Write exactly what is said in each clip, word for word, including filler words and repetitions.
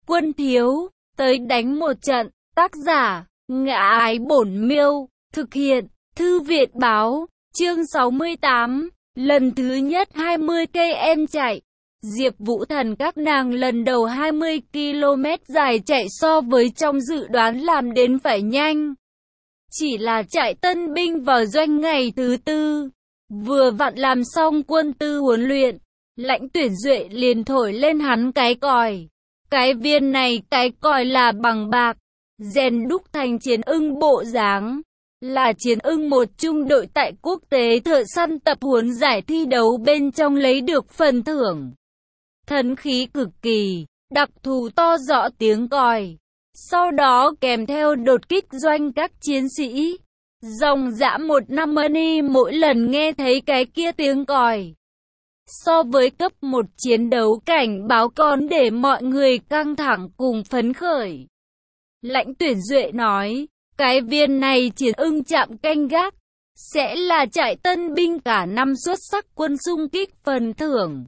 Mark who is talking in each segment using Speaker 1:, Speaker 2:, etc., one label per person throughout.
Speaker 1: Quân thiếu, tới đánh một trận. Tác giả, Ngã Ái Bổn Miêu. Thực hiện, Thư Việt Báo. Chương sáu mươi tám. Lần thứ nhất hai mươi cây em chạy. Diệp Vũ Thần các nàng lần đầu hai mươi ki lô mét dài chạy so với trong dự đoán làm đến phải nhanh. Chỉ là chạy tân binh vào doanh ngày thứ tư. Vừa vặn làm xong quân tư huấn luyện. Lãnh Tuyển Duệ liền thổi lên hắn cái còi. Cái viên này cái còi là bằng bạc. Rèn đúc thành chiến ưng bộ dáng. Là chiến ưng một trung đội tại quốc tế thợ săn tập huấn giải thi đấu bên trong lấy được phần thưởng. Thần khí cực kỳ, đặc thù to rõ tiếng còi. Sau đó kèm theo đột kích doanh các chiến sĩ. Dòng dã một năm money mỗi lần nghe thấy cái kia tiếng còi. So với cấp một chiến đấu cảnh báo còn để mọi người căng thẳng cùng phấn khởi. Lãnh Tuyển Duệ nói, cái viên này chiến ưng chạm canh gác, sẽ là trại tân binh cả năm xuất sắc quân xung kích phần thưởng.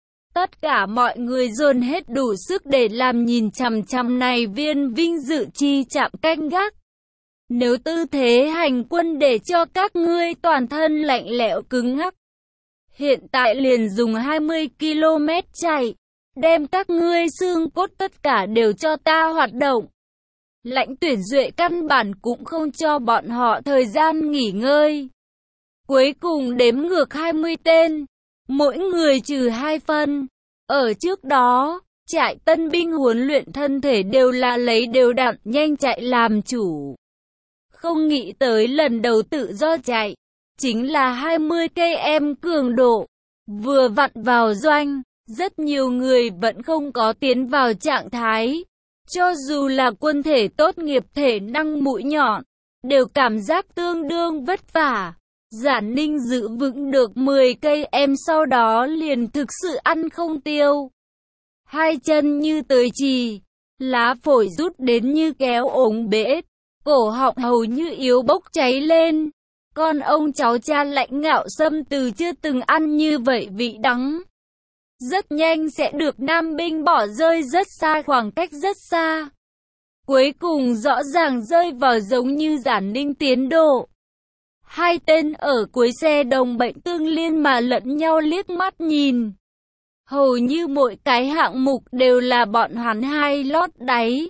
Speaker 1: Tất cả mọi người dồn hết đủ sức để làm nhìn chằm chằm này viên vinh dự chi chạm canh gác. Nếu tư thế hành quân để cho các ngươi toàn thân lạnh lẽo cứng ngắc, hiện tại liền dùng hai mươi ki lô mét chạy, đem các ngươi xương cốt tất cả đều cho ta hoạt động. Lãnh Tuyển Duệ căn bản cũng không cho bọn họ thời gian nghỉ ngơi. Cuối cùng đếm ngược hai mươi tên, mỗi người trừ hai phân. Ở trước đó, trại tân binh huấn luyện thân thể đều là lấy đều đặn nhanh chạy làm chủ. Không nghĩ tới lần đầu tự do chạy, chính là hai mươi cây em cường độ. Vừa vặn vào doanh, rất nhiều người vẫn không có tiến vào trạng thái. Cho dù là quân thể tốt nghiệp thể năng mũi nhọn, đều cảm giác tương đương vất vả. Giản Ninh giữ vững được mười cây em sau đó liền thực sự ăn không tiêu. Hai chân như tơi trì, lá phổi rút đến như kéo ống bể, cổ họng hầu như yếu bốc cháy lên. Con ông cháu cha Lãnh Ngạo Sâm từ chưa từng ăn như vậy vị đắng. Rất nhanh sẽ được Nam binh bỏ rơi rất xa, khoảng cách rất xa. Cuối cùng rõ ràng rơi vào giống như Giản Ninh tiến độ. Hai tên ở cuối xe đồng bệnh tương liên mà lẫn nhau liếc mắt nhìn. Hầu như mỗi cái hạng mục đều là bọn hắn hai lót đáy.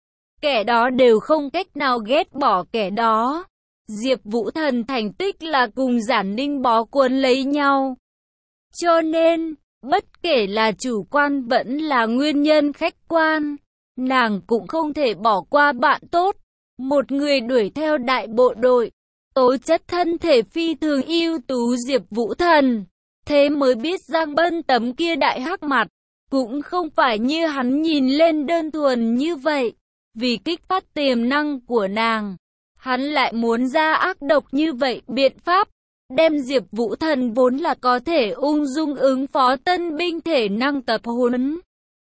Speaker 1: Kẻ đó đều không cách nào ghét bỏ kẻ đó. Diệp Vũ Thần thành tích là cùng Giản Ninh bó cuốn lấy nhau. Cho nên, bất kể là chủ quan vẫn là nguyên nhân khách quan, nàng cũng không thể bỏ qua bạn tốt. Một người đuổi theo đại bộ đội, tố chất thân thể phi thường ưu tú Diệp Vũ Thần. Thế mới biết Giang Bân tấm kia đại hắc mặt, cũng không phải như hắn nhìn lên đơn thuần như vậy. Vì kích phát tiềm năng của nàng, hắn lại muốn ra ác độc như vậy biện pháp. Đem Diệp Vũ Thần vốn là có thể ung dung ứng phó tân binh thể năng tập huấn,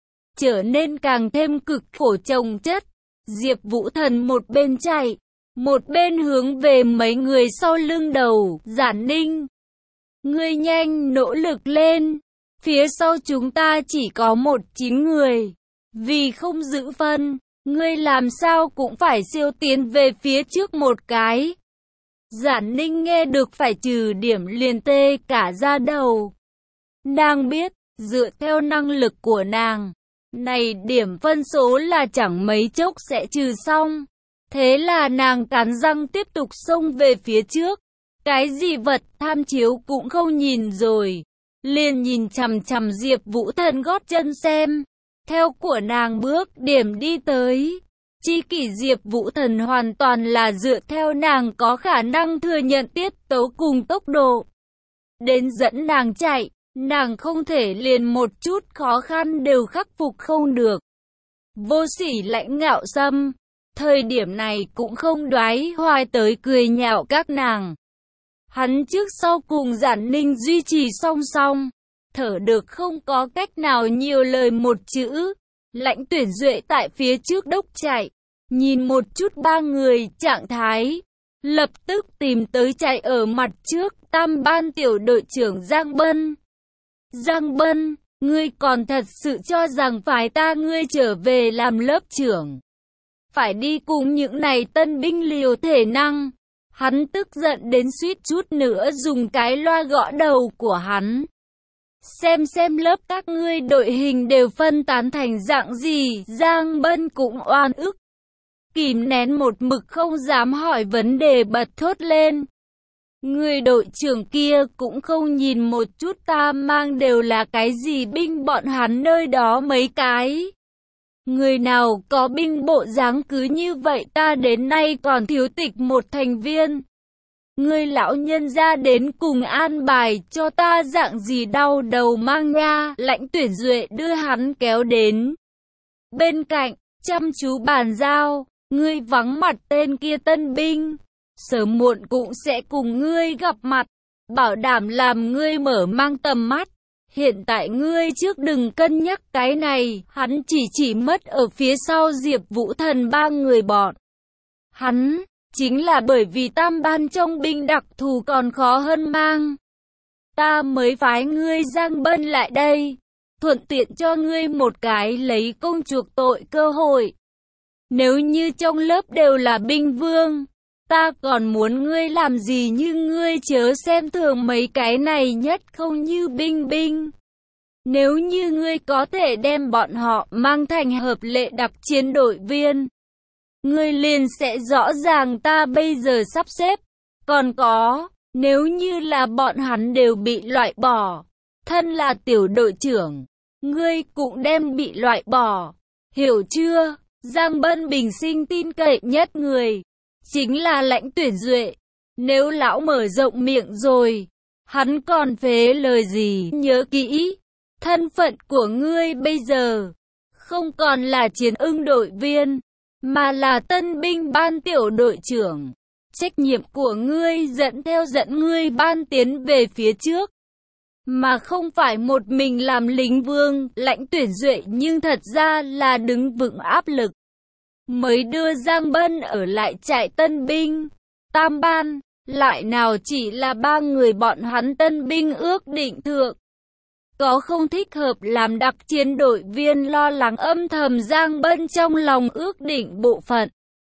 Speaker 1: trở nên càng thêm cực khổ chồng chất. Diệp Vũ Thần một bên chạy, một bên hướng về mấy người sau lưng đầu. Giản Ninh, ngươi nhanh nỗ lực lên, phía sau chúng ta chỉ có một chín người. Vì không giữ phân, ngươi làm sao cũng phải siêu tiến về phía trước một cái. Giản Ninh nghe được phải trừ điểm liền tê cả da đầu. Nàng biết, dựa theo năng lực của nàng, này điểm phân số là chẳng mấy chốc sẽ trừ xong. Thế là nàng cắn răng tiếp tục xông về phía trước. Cái gì vật tham chiếu cũng không nhìn rồi, liền nhìn chằm chằm Diệp Vũ Thần gót chân xem. Theo của nàng bước điểm đi tới. Chi kỷ Diệp Vũ Thần hoàn toàn là dựa theo nàng có khả năng thừa nhận tiết tấu cùng tốc độ. Đến dẫn nàng chạy, nàng không thể liền một chút khó khăn đều khắc phục không được. Vô sỉ Lãnh Ngạo Sâm, thời điểm này cũng không đoái hoài tới cười nhạo các nàng. Hắn trước sau cùng Giản Ninh duy trì song song, thở được không có cách nào nhiều lời một chữ. Lãnh Tuyển Duệ tại phía trước đốc chạy, nhìn một chút ba người trạng thái, lập tức tìm tới chạy ở mặt trước tam ban tiểu đội trưởng Giang Bân. Giang Bân, Ngươi còn thật sự cho rằng phải ta ngươi trở về làm lớp trưởng, phải đi cùng những này tân binh liều thể năng. Hắn tức giận đến suýt chút nữa dùng cái loa gõ đầu của hắn. Xem xem lớp các ngươi đội hình đều phân tán thành dạng gì. Giang Bân cũng oan ức, kìm nén một mực không dám hỏi vấn đề bật thốt lên. Người đội trưởng kia cũng không nhìn một chút ta mang đều là cái gì binh, bọn hắn nơi đó mấy cái. Người nào có binh bộ dáng cứ như vậy, ta đến nay còn thiếu tịch một thành viên. Người lão nhân ra đến cùng an bài cho ta dạng gì đau đầu mang nha. Lãnh Tuyển Duệ đưa hắn kéo đến bên cạnh, chăm chú bàn giao. Ngươi vắng mặt tên kia tân binh, sớm muộn cũng sẽ cùng ngươi gặp mặt, bảo đảm làm ngươi mở mang tầm mắt. Hiện tại ngươi trước đừng cân nhắc cái này. Hắn chỉ chỉ mất ở phía sau Diệp Vũ Thần ba người bọn hắn. Chính là bởi vì tam ban trong binh đặc thù còn khó hơn mang, ta mới phái ngươi Giang Bân lại đây, thuận tiện cho ngươi một cái lấy công chuộc tội cơ hội. Nếu như trong lớp đều là binh vương, ta còn muốn ngươi làm gì, nhưng ngươi chớ xem thường mấy cái này nhất không như binh binh. Nếu như ngươi có thể đem bọn họ mang thành hợp lệ đặc chiến đội viên, ngươi liền sẽ rõ ràng ta bây giờ sắp xếp. Còn có, nếu như là bọn hắn đều bị loại bỏ, thân là tiểu đội trưởng, ngươi cũng đem bị loại bỏ. Hiểu chưa? Giang Bân bình sinh tin cậy nhất người chính là Lãnh Tuyển Duệ. Nếu lão mở rộng miệng rồi, hắn còn phế lời gì? Nhớ kỹ, thân phận của ngươi bây giờ không còn là chiến ưng đội viên, mà là tân binh ban tiểu đội trưởng. Trách nhiệm của ngươi dẫn theo dẫn ngươi ban tiến về phía trước, mà không phải một mình làm lính vương. Lãnh Tuyển Duệ nhưng thật ra là đứng vững áp lực, mới đưa Giang Bân ở lại trại tân binh. Tam ban, lại nào chỉ là ba người bọn hắn tân binh ước định thượng, có không thích hợp làm đặc chiến đội viên. Lo lắng âm thầm Giang Bân trong lòng ước định bộ phận,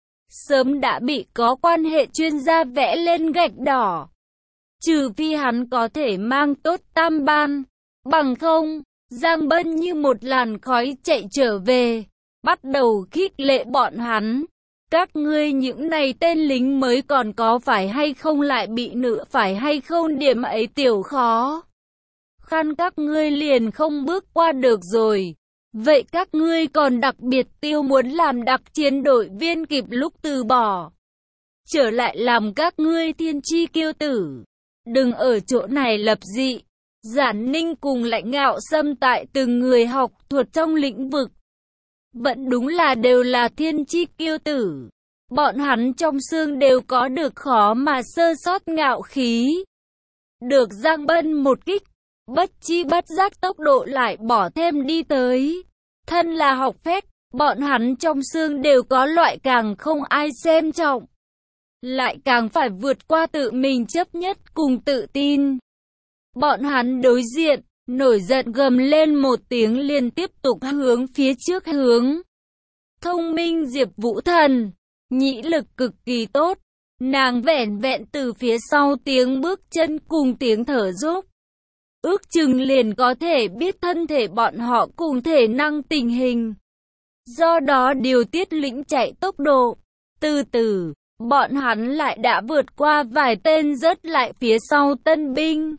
Speaker 1: sớm đã bị có quan hệ chuyên gia vẽ lên gạch đỏ. Trừ phi hắn có thể mang tốt tam ban, bằng không, Giang Bân như một làn khói chạy trở về, bắt đầu khích lệ bọn hắn. Các ngươi những này tên lính mới còn có phải hay không lại bị nữa phải hay không, điểm ấy tiểu khó khăn các ngươi liền không bước qua được rồi. Vậy các ngươi còn đặc biệt tiêu muốn làm đặc chiến đội viên kịp lúc từ bỏ, trở lại làm các ngươi thiên chi kiêu tử. Đừng ở chỗ này lập dị. Giản Ninh cùng Lãnh Ngạo Sâm tại từng người học thuật trong lĩnh vực vẫn đúng là đều là thiên chi kiêu tử. Bọn hắn trong xương đều có được khó mà sơ sót ngạo khí. Được Giang Bân một kích, bất chi bất giác tốc độ lại bỏ thêm đi tới. Thân là học phép, bọn hắn trong xương đều có loại càng không ai xem trọng, lại càng phải vượt qua tự mình chấp nhất cùng tự tin. Bọn hắn đối diện, nổi giận gầm lên một tiếng liền tiếp tục hướng phía trước hướng. Thông minh Diệp Vũ Thần, nhĩ lực cực kỳ tốt, nàng vẻn vẹn từ phía sau tiếng bước chân cùng tiếng thở dốc, ước chừng liền có thể biết thân thể bọn họ cùng thể năng tình hình. Do đó điều tiết lĩnh chạy tốc độ. Từ từ, bọn hắn lại đã vượt qua vài tên rớt lại phía sau tân binh.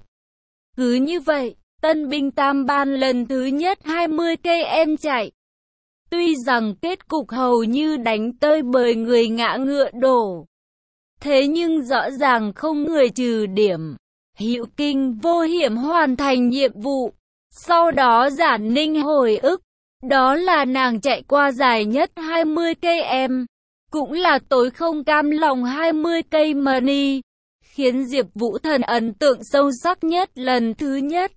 Speaker 1: Cứ như vậy, tân binh tam ban lần thứ nhất hai mươi cây em chạy. Tuy rằng kết cục hầu như đánh tơi bời người ngã ngựa đổ, thế nhưng rõ ràng không người trừ điểm. Hữu kinh vô hiểm hoàn thành nhiệm vụ. Sau đó Giản Ninh hồi ức, đó là nàng chạy qua dài nhất hai mươi cây em, cũng là tối không cam lòng hai mươi cây money. Khiến Diệp Vũ Thần ấn tượng sâu sắc nhất lần thứ nhất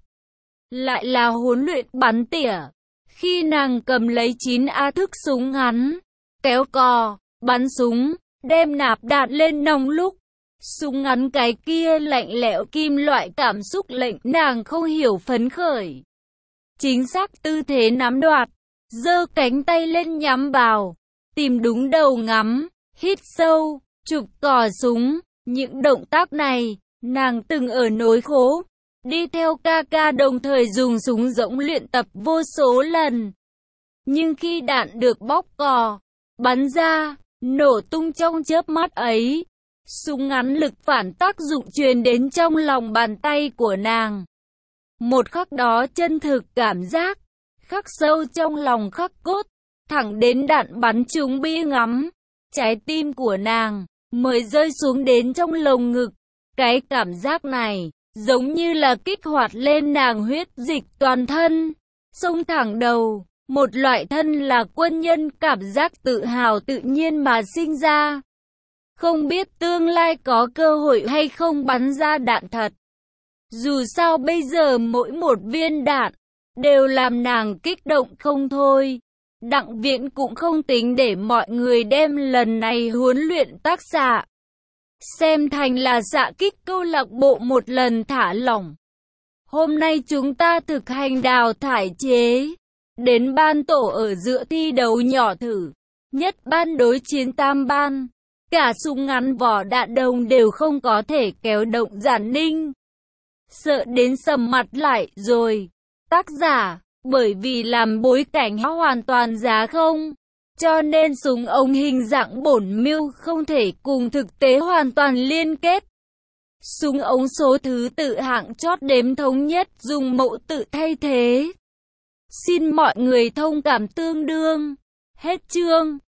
Speaker 1: lại là huấn luyện bắn tỉa. Khi nàng cầm lấy chín A thức súng ngắn, kéo cò, bắn súng, đem nạp đạn lên nòng lúc, súng ngắn cái kia lạnh lẽo kim loại cảm xúc lệnh nàng không hiểu phấn khởi. chính xác tư thế nắm đoạt, giơ cánh tay lên nhắm vào, tìm đúng đầu ngắm, hít sâu, chụp cò súng. Những động tác này, nàng từng ở nối khố, đi theo ca ca đồng thời dùng súng rỗng luyện tập vô số lần. Nhưng khi đạn được bóp cò, bắn ra, nổ tung trong chớp mắt ấy, súng ngắn lực phản tác dụng truyền đến trong lòng bàn tay của nàng. Một khắc đó chân thực cảm giác, khắc sâu trong lòng khắc cốt, thẳng đến đạn bắn trúng bi ngắm, trái tim của nàng mới rơi xuống đến trong lồng ngực. Cái cảm giác này, giống như là kích hoạt lên nàng huyết dịch toàn thân, xông thẳng đầu, một loại thân là quân nhân cảm giác tự hào tự nhiên mà sinh ra. Không biết tương lai có cơ hội hay không bắn ra đạn thật. Dù sao bây giờ mỗi một viên đạn, đều làm nàng kích động không thôi. Đặng Viễn cũng không tính để mọi người đem lần này huấn luyện tác xạ xem thành là xạ kích câu lạc bộ một lần thả lỏng. Hôm nay chúng ta thực hành đào thải chế. Đến ban tổ ở giữa thi đấu nhỏ thử. Nhất ban đối chiến tam ban. Cả súng ngắn vỏ đạn đồng đều không có thể kéo động Giản Ninh. Sợ đến sầm mặt lại rồi. Tác giả, bởi vì làm bối cảnh hoàn toàn giá không, cho nên súng ống hình dạng bổn mưu không thể cùng thực tế hoàn toàn liên kết. Súng ống số thứ tự hạng chót đếm thống nhất dùng mẫu tự thay thế. Xin mọi người thông cảm tương đương. Hết chương.